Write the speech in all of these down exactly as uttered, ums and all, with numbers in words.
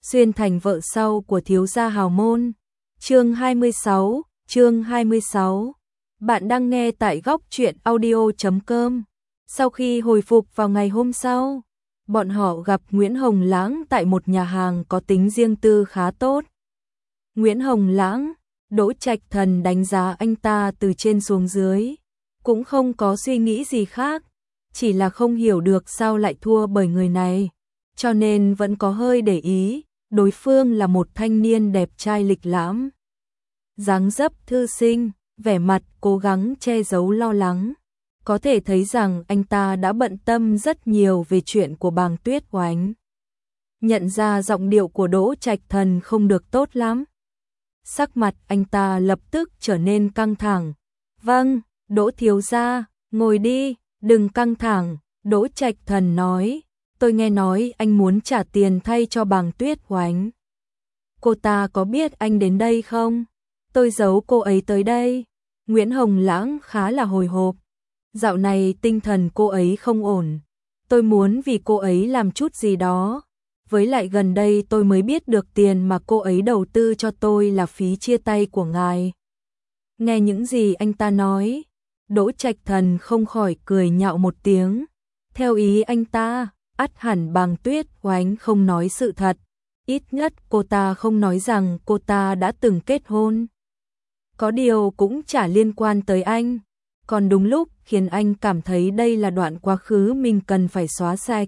xuyên thành vợ sau của thiếu gia hào môn. Chương hai mươi sáu, chương hai mươi sáu. Bạn đang nghe tại góc truyện audio chấm com. Sau khi hồi phục vào ngày hôm sau, bọn họ gặp Nguyễn Hồng Lãng tại một nhà hàng có tính riêng tư khá tốt. Nguyễn Hồng Lãng, Đỗ Trạch Thần đánh giá anh ta từ trên xuống dưới, cũng không có suy nghĩ gì khác, chỉ là không hiểu được sao lại thua bởi người này, cho nên vẫn có hơi để ý, đối phương là một thanh niên đẹp trai lịch lãm. Dáng dấp thư sinh, vẻ mặt cố gắng che giấu lo lắng, có thể thấy rằng anh ta đã bận tâm rất nhiều về chuyện của Bàng Tuyết Oánh. Nhận ra giọng điệu của Đỗ Trạch Thần không được tốt lắm, sắc mặt anh ta lập tức trở nên căng thẳng. Vâng, Đỗ thiếu gia, ngồi đi, đừng căng thẳng, Đỗ Trạch Thần nói, tôi nghe nói anh muốn trả tiền thay cho Bàng Tuyết Oánh. Cô ta có biết anh đến đây không? Tôi giấu cô ấy tới đây. Nguyễn Hồng Lãng khá là hồi hộp. Dạo này tinh thần cô ấy không ổn. Tôi muốn vì cô ấy làm chút gì đó. Với lại gần đây tôi mới biết được tiền mà cô ấy đầu tư cho tôi là phí chia tay của ngài. Nghe những gì anh ta nói, Đỗ Trạch Thần không khỏi cười nhạo một tiếng. Theo ý anh ta, ắt hẳn Bàng Tuyết Oánh không nói sự thật. Ít nhất cô ta không nói rằng cô ta đã từng kết hôn. Có điều cũng chả liên quan tới anh. Còn đúng lúc khiến anh cảm thấy đây là đoạn quá khứ mình cần phải xóa sạch.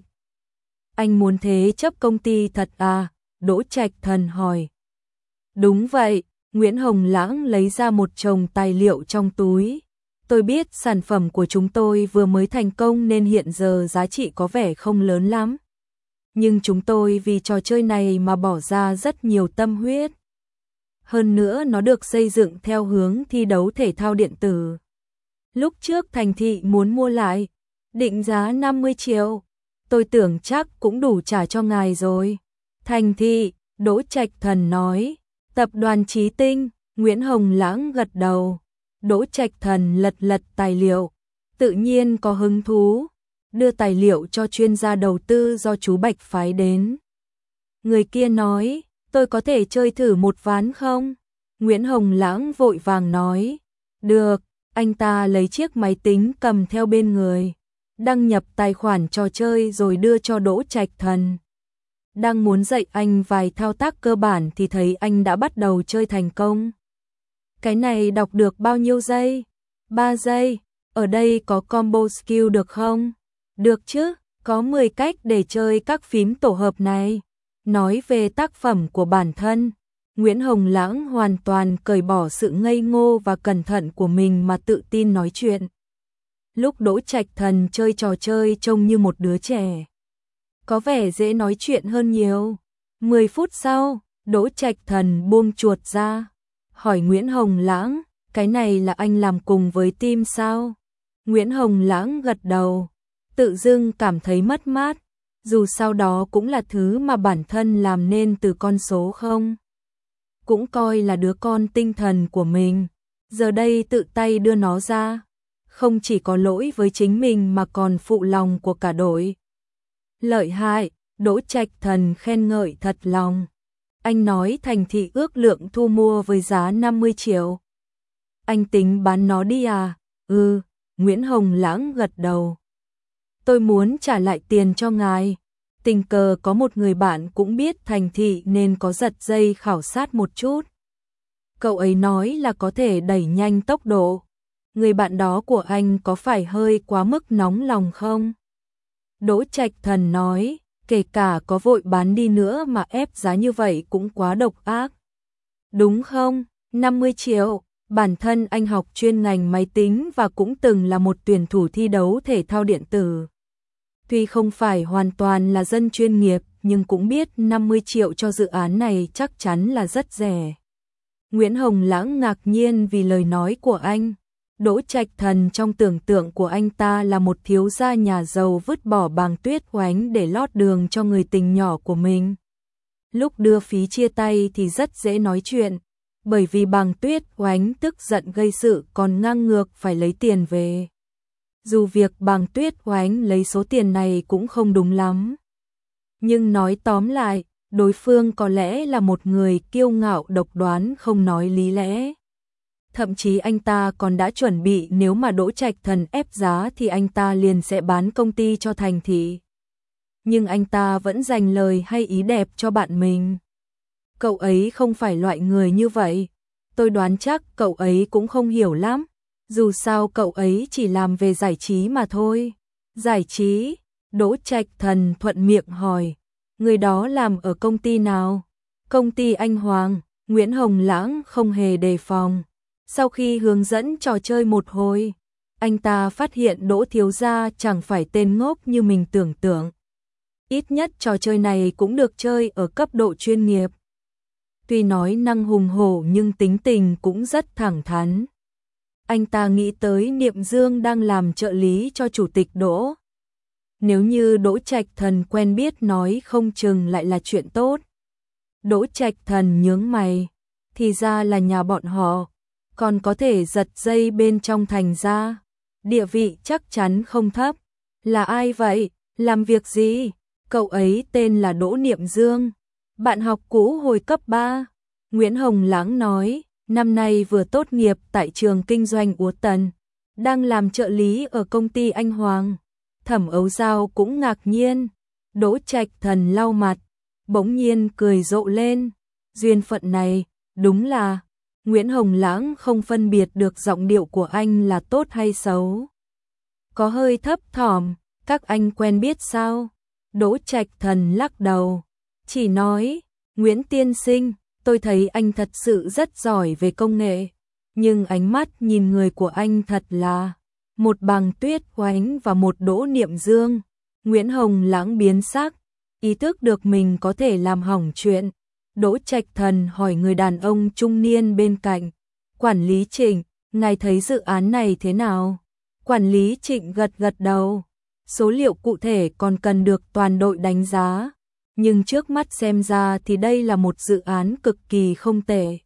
Anh muốn thế chấp công ty thật à? Đỗ Trạch Thần hỏi. Đúng vậy, Nguyễn Hồng Lãng lấy ra một chồng tài liệu trong túi. Tôi biết sản phẩm của chúng tôi vừa mới thành công nên hiện giờ giá trị có vẻ không lớn lắm. Nhưng chúng tôi vì trò chơi này mà bỏ ra rất nhiều tâm huyết. Hơn nữa nó được xây dựng theo hướng thi đấu thể thao điện tử. Lúc trước Thành Thị muốn mua lại, định giá năm mươi triệu. Tôi tưởng chắc cũng đủ trả cho ngài rồi. Thành Thị, Đỗ Trạch Thần nói. Tập đoàn Chí Tinh, Nguyễn Hồng Lãng gật đầu. Đỗ Trạch Thần lật lật tài liệu, tự nhiên có hứng thú, đưa tài liệu cho chuyên gia đầu tư do chú Bạch phái đến. Người kia nói, tôi có thể chơi thử một ván không? Nguyễn Hồng Lãng vội vàng nói, được. Anh ta lấy chiếc máy tính cầm theo bên người, đăng nhập tài khoản trò chơi rồi đưa cho Đỗ Trạch Thần. Đang muốn dạy anh vài thao tác cơ bản thì thấy anh đã bắt đầu chơi thành công. Cái này đọc được bao nhiêu giây? ba giây. Ở đây có combo skill được không? Được chứ, có mười cách để chơi các phím tổ hợp này. Nói về tác phẩm của bản thân, Nguyễn Hồng Lãng hoàn toàn cởi bỏ sự ngây ngô và cẩn thận của mình mà tự tin nói chuyện. Lúc Đỗ Trạch Thần chơi trò chơi trông như một đứa trẻ, có vẻ dễ nói chuyện hơn nhiều. mười phút sau, Đỗ Trạch Thần buông chuột ra, hỏi Nguyễn Hồng Lãng, cái này là anh làm cùng với team sao? Nguyễn Hồng Lãng gật đầu, tự dưng cảm thấy mất mát, dù sao đó cũng là thứ mà bản thân làm nên từ con số không. Cũng coi là đứa con tinh thần của mình, giờ đây tự tay đưa nó ra, không chỉ có lỗi với chính mình mà còn phụ lòng của cả đội. Lợi hại, Đỗ Trạch Thần khen ngợi thật lòng. Anh nói Thành Thị ước lượng thu mua với giá năm mươi triệu. Anh tính bán nó đi à? Ừ, Nguyễn Hồng Lãng gật đầu. Tôi muốn trả lại tiền cho ngài. Tình cờ có một người bạn cũng biết Thành Thị nên có giật dây khảo sát một chút. Cậu ấy nói là có thể đẩy nhanh tốc độ. Người bạn đó của anh có phải hơi quá mức nóng lòng không? Đỗ Trạch Thần nói, kể cả có vội bán đi nữa mà ép giá như vậy cũng quá độc ác. Đúng không? năm mươi triệu, bản thân anh học chuyên ngành máy tính và cũng từng là một tuyển thủ thi đấu thể thao điện tử. Tuy không phải hoàn toàn là dân chuyên nghiệp, nhưng cũng biết năm mươi triệu cho dự án này chắc chắn là rất rẻ. Nguyễn Hồng Lãng ngạc nhiên vì lời nói của anh. Đỗ Trạch Thần trong tưởng tượng của anh ta là một thiếu gia nhà giàu vứt bỏ Bàng Tuyết Oánh để lót đường cho người tình nhỏ của mình. Lúc đưa phí chia tay thì rất dễ nói chuyện, bởi vì Bàng Tuyết Oánh tức giận gây sự còn ngang ngược phải lấy tiền về. Dù việc Bàng Tuyết Oánh lấy số tiền này cũng không đúng lắm. Nhưng nói tóm lại, đối phương có lẽ là một người kiêu ngạo độc đoán không nói lý lẽ. Thậm chí anh ta còn đã chuẩn bị nếu mà Đỗ Trạch Thần ép giá thì anh ta liền sẽ bán công ty cho Thành Thị. Nhưng anh ta vẫn dành lời hay ý đẹp cho bạn mình. Cậu ấy không phải loại người như vậy. Tôi đoán chắc cậu ấy cũng không hiểu lắm. Dù sao cậu ấy chỉ làm về giải trí mà thôi. Giải trí? Đỗ Trạch Thần thuận miệng hỏi. Người đó làm ở công ty nào? Công ty Anh Hoàng. Nguyễn Hồng Lãng không hề đề phòng. Sau khi hướng dẫn trò chơi một hồi, anh ta phát hiện Đỗ thiếu gia chẳng phải tên ngốc như mình tưởng tượng. Ít nhất trò chơi này cũng được chơi ở cấp độ chuyên nghiệp. Tuy nói năng hùng hổ nhưng tính tình cũng rất thẳng thắn. Anh ta nghĩ tới Niệm Dương đang làm trợ lý cho chủ tịch Đỗ. Nếu như Đỗ Trạch Thần quen biết nói không chừng lại là chuyện tốt. Đỗ Trạch Thần nhướng mày, thì ra là nhà bọn họ, còn có thể giật dây bên trong Thành ra. Địa vị chắc chắn không thấp. Là ai vậy? Làm việc gì? Cậu ấy tên là Đỗ Niệm Dương, bạn học cũ hồi cấp ba. Nguyễn Hồng Lãng nói, năm nay vừa tốt nghiệp tại trường kinh doanh Úa Tần, đang làm trợ lý ở công ty Anh Hoàng. Thẩm Ấu Giao cũng ngạc nhiên. Đỗ Trạch Thần lau mặt, bỗng nhiên cười rộ lên. Duyên phận này, đúng là... Nguyễn Hồng Lãng không phân biệt được giọng điệu của anh là tốt hay xấu. Có hơi thấp thỏm, các anh quen biết sao? Đỗ Trạch Thần lắc đầu, chỉ nói, Nguyễn tiên sinh, tôi thấy anh thật sự rất giỏi về công nghệ, nhưng ánh mắt nhìn người của anh thật là một Bàng Tuyết Oánh và một Đỗ Niệm Dương. Nguyễn Hồng Lãng biến sắc, ý thức được mình có thể làm hỏng chuyện. Đỗ Trạch Thần hỏi người đàn ông trung niên bên cạnh, quản lý Trịnh, ngài thấy dự án này thế nào? Quản lý Trịnh gật gật đầu, số liệu cụ thể còn cần được toàn đội đánh giá, nhưng trước mắt xem ra thì đây là một dự án cực kỳ không tệ.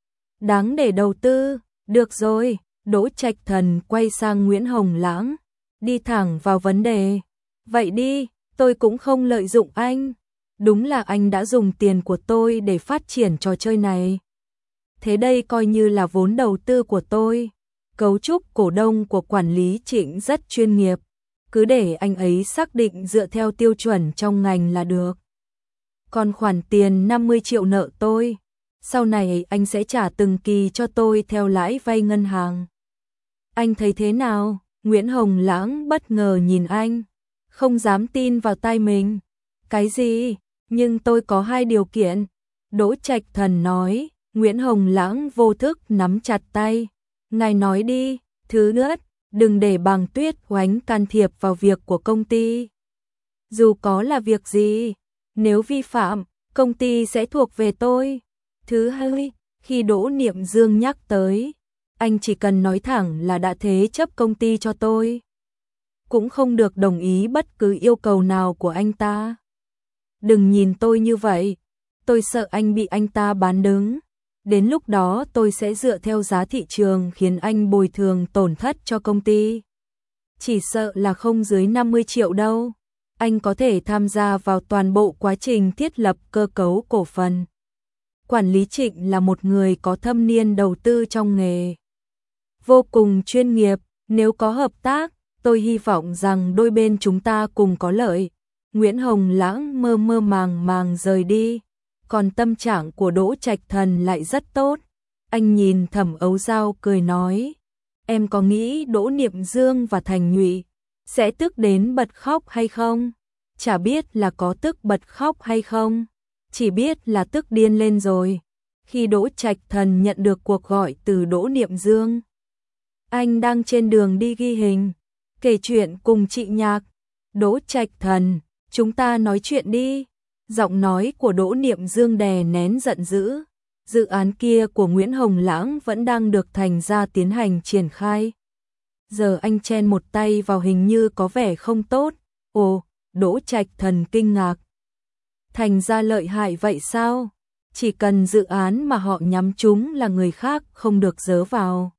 Đáng để đầu tư, được rồi. Đỗ Trạch Thần quay sang Nguyễn Hồng Lãng, đi thẳng vào vấn đề. Vậy đi, tôi cũng không lợi dụng anh. Đúng là anh đã dùng tiền của tôi để phát triển trò chơi này. Thế đây coi như là vốn đầu tư của tôi. Cấu trúc cổ đông của quản lý Trịnh rất chuyên nghiệp. Cứ để anh ấy xác định dựa theo tiêu chuẩn trong ngành là được. Còn khoản tiền năm mươi triệu nợ tôi, sau này anh sẽ trả từng kỳ cho tôi theo lãi vay ngân hàng. Anh thấy thế nào? Nguyễn Hồng Lãng bất ngờ nhìn anh, không dám tin vào tai mình. Cái gì? Nhưng tôi có hai điều kiện. Đỗ Trạch Thần nói. Nguyễn Hồng Lãng vô thức nắm chặt tay. Ngài nói đi. Thứ nhất, đừng để Bàng Tuyết Oánh can thiệp vào việc của công ty. Dù có là việc gì, nếu vi phạm, công ty sẽ thuộc về tôi. Thứ hai, khi Đỗ Niệm Dương nhắc tới, anh chỉ cần nói thẳng là đã thế chấp công ty cho tôi. Cũng không được đồng ý bất cứ yêu cầu nào của anh ta. Đừng nhìn tôi như vậy, tôi sợ anh bị anh ta bán đứng. Đến lúc đó tôi sẽ dựa theo giá thị trường khiến anh bồi thường tổn thất cho công ty. Chỉ sợ là không dưới năm mươi triệu đâu. Anh có thể tham gia vào toàn bộ quá trình thiết lập cơ cấu cổ phần. Quản lý Trịnh là một người có thâm niên đầu tư trong nghề, vô cùng chuyên nghiệp. Nếu có hợp tác, tôi hy vọng rằng đôi bên chúng ta cùng có lợi. Nguyễn Hồng Lãng mơ mơ màng màng rời đi, còn tâm trạng của Đỗ Trạch Thần lại rất tốt. Anh nhìn Thẩm Ấu Giao cười nói, em có nghĩ Đỗ Niệm Dương và Thành Nhụy sẽ tức đến bật khóc hay không? Chả biết là có tức bật khóc hay không, chỉ biết là tức điên lên rồi. Khi Đỗ Trạch Thần nhận được cuộc gọi từ Đỗ Niệm Dương, anh đang trên đường đi ghi hình, kể chuyện cùng chị Nhạc. Đỗ Trạch Thần, chúng ta nói chuyện đi. Giọng nói của Đỗ Niệm Dương đè nén giận dữ. Dự án kia của Nguyễn Hồng Lãng vẫn đang được Thành ra tiến hành triển khai. Giờ anh chen một tay vào hình như có vẻ không tốt. Ồ, Đỗ Trạch Thần kinh ngạc. Thành ra lợi hại vậy sao? Chỉ cần dự án mà họ nhắm trúng là người khác không được dớ vào.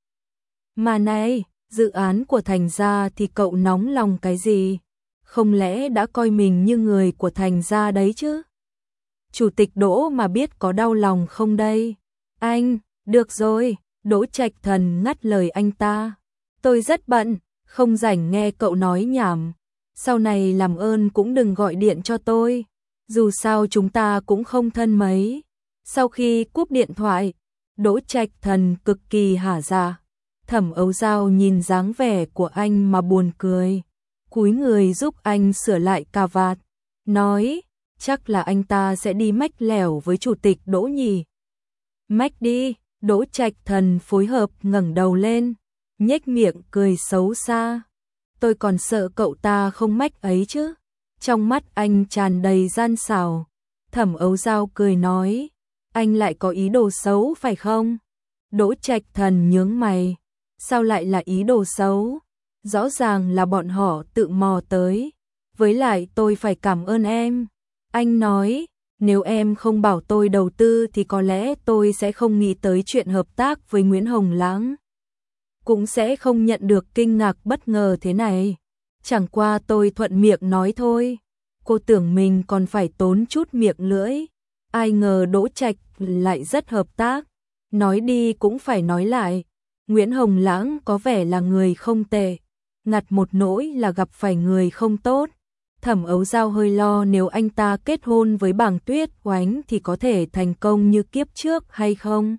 Mà này, dự án của Thành ra thì cậu nóng lòng cái gì? Không lẽ đã coi mình như người của Thành ra đấy chứ? Chủ tịch Đỗ mà biết có đau lòng không đây? Anh, được rồi, Đỗ Trạch Thần ngắt lời anh ta. Tôi rất bận, không rảnh nghe cậu nói nhảm. Sau này làm ơn cũng đừng gọi điện cho tôi. Dù sao chúng ta cũng không thân mấy. Sau khi cúp điện thoại, Đỗ Trạch Thần cực kỳ hả dạ. Thẩm Âu Dao nhìn dáng vẻ của anh mà buồn cười. Cúi người giúp anh sửa lại cà vạt. Nói, chắc là anh ta sẽ đi mách lẻo với chủ tịch Đỗ nhỉ. Mách đi, Đỗ Trạch Thần phối hợp ngẩng đầu lên, nhếch miệng cười xấu xa. Tôi còn sợ cậu ta không mách ấy chứ. Trong mắt anh tràn đầy gian xảo. Thẩm Âu Dao cười nói, anh lại có ý đồ xấu phải không? Đỗ Trạch Thần nhướng mày, sao lại là ý đồ xấu? Rõ ràng là bọn họ tự mò tới. Với lại tôi phải cảm ơn em. Anh nói, nếu em không bảo tôi đầu tư thì có lẽ tôi sẽ không nghĩ tới chuyện hợp tác với Nguyễn Hồng Lãng. Cũng sẽ không nhận được kinh ngạc bất ngờ thế này. Chẳng qua tôi thuận miệng nói thôi. Cô tưởng mình còn phải tốn chút miệng lưỡi. Ai ngờ Đỗ Trạch lại rất hợp tác. Nói đi cũng phải nói lại. Nguyễn Hồng Lãng có vẻ là người không tệ. Ngặt một nỗi là gặp phải người không tốt. Thẩm Âu Dao hơi lo nếu anh ta kết hôn với Bàng Tuyết Oánh thì có thể thành công như kiếp trước hay không.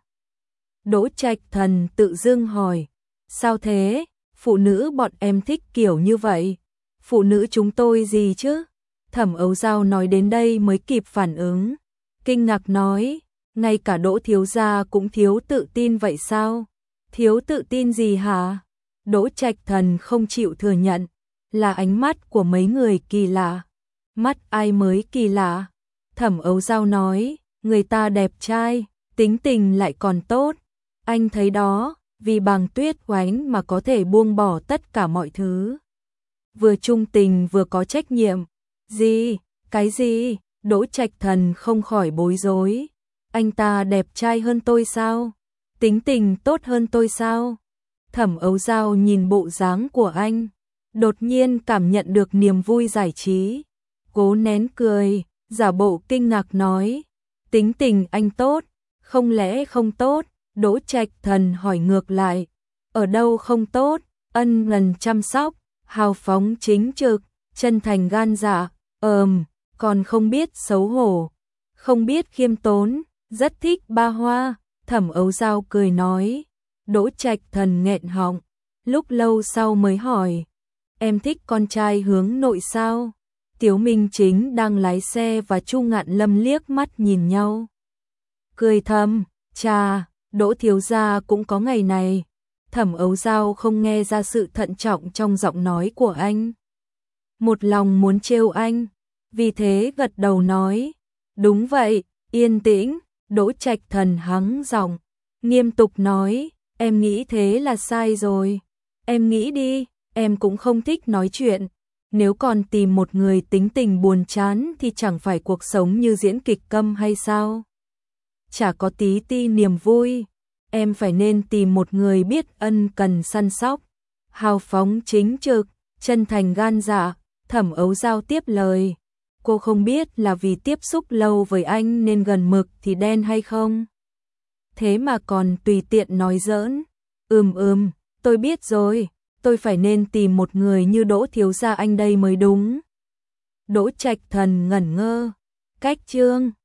Đỗ Trạch Thần tự dưng hỏi, sao thế, phụ nữ bọn em thích kiểu như vậy, phụ nữ chúng tôi gì chứ? Thẩm Âu Dao nói đến đây mới kịp phản ứng, kinh ngạc nói, ngay cả Đỗ thiếu gia cũng thiếu tự tin vậy sao? Thiếu tự tin gì hả? Đỗ Trạch Thần không chịu thừa nhận, là ánh mắt của mấy người kỳ lạ. Mắt ai mới kỳ lạ? Thẩm Âu Dao nói, người ta đẹp trai, tính tình lại còn tốt. Anh thấy đó, vì Bàng Tuyết Oánh mà có thể buông bỏ tất cả mọi thứ. Vừa trung tình vừa có trách nhiệm. Gì? Cái gì? Đỗ Trạch Thần không khỏi bối rối. Anh ta đẹp trai hơn tôi sao? Tính tình tốt hơn tôi sao? Thẩm Âu Dao nhìn bộ dáng của anh, đột nhiên cảm nhận được niềm vui giải trí. Cố nén cười, giả bộ kinh ngạc nói, tính tình anh tốt, không lẽ không tốt? Đỗ Trạch Thần hỏi ngược lại, ở đâu không tốt? Ân cần chăm sóc, hào phóng chính trực, chân thành gan dạ, ờm, còn không biết xấu hổ, không biết khiêm tốn, rất thích ba hoa. Thẩm Âu Dao cười nói. Đỗ Trạch Thần nghẹn họng, lúc lâu sau mới hỏi, em thích con trai hướng nội sao? Tiếu Minh Chính đang lái xe và Chu Ngạn Lâm liếc mắt nhìn nhau. Cười thầm, chà, Đỗ thiếu gia cũng có ngày này. Thẩm Âu Dao không nghe ra sự thận trọng trong giọng nói của anh. Một lòng muốn trêu anh, vì thế gật đầu nói, đúng vậy, yên tĩnh. Đỗ Trạch Thần hắng giọng, nghiêm túc nói, em nghĩ thế là sai rồi. Em nghĩ đi, em cũng không thích nói chuyện. Nếu còn tìm một người tính tình buồn chán thì chẳng phải cuộc sống như diễn kịch câm hay sao? Chả có tí ti niềm vui. Em phải nên tìm một người biết ân cần săn sóc, hào phóng chính trực, chân thành gan dạ. Thẩm Âu Dao tiếp lời. Cô không biết là vì tiếp xúc lâu với anh nên gần mực thì đen hay không? Thế mà còn tùy tiện nói giỡn. Ừm ừm, tôi biết rồi, tôi phải nên tìm một người như Đỗ thiếu gia anh đây mới đúng. Đỗ Trạch Thần ngẩn ngơ. Cách chương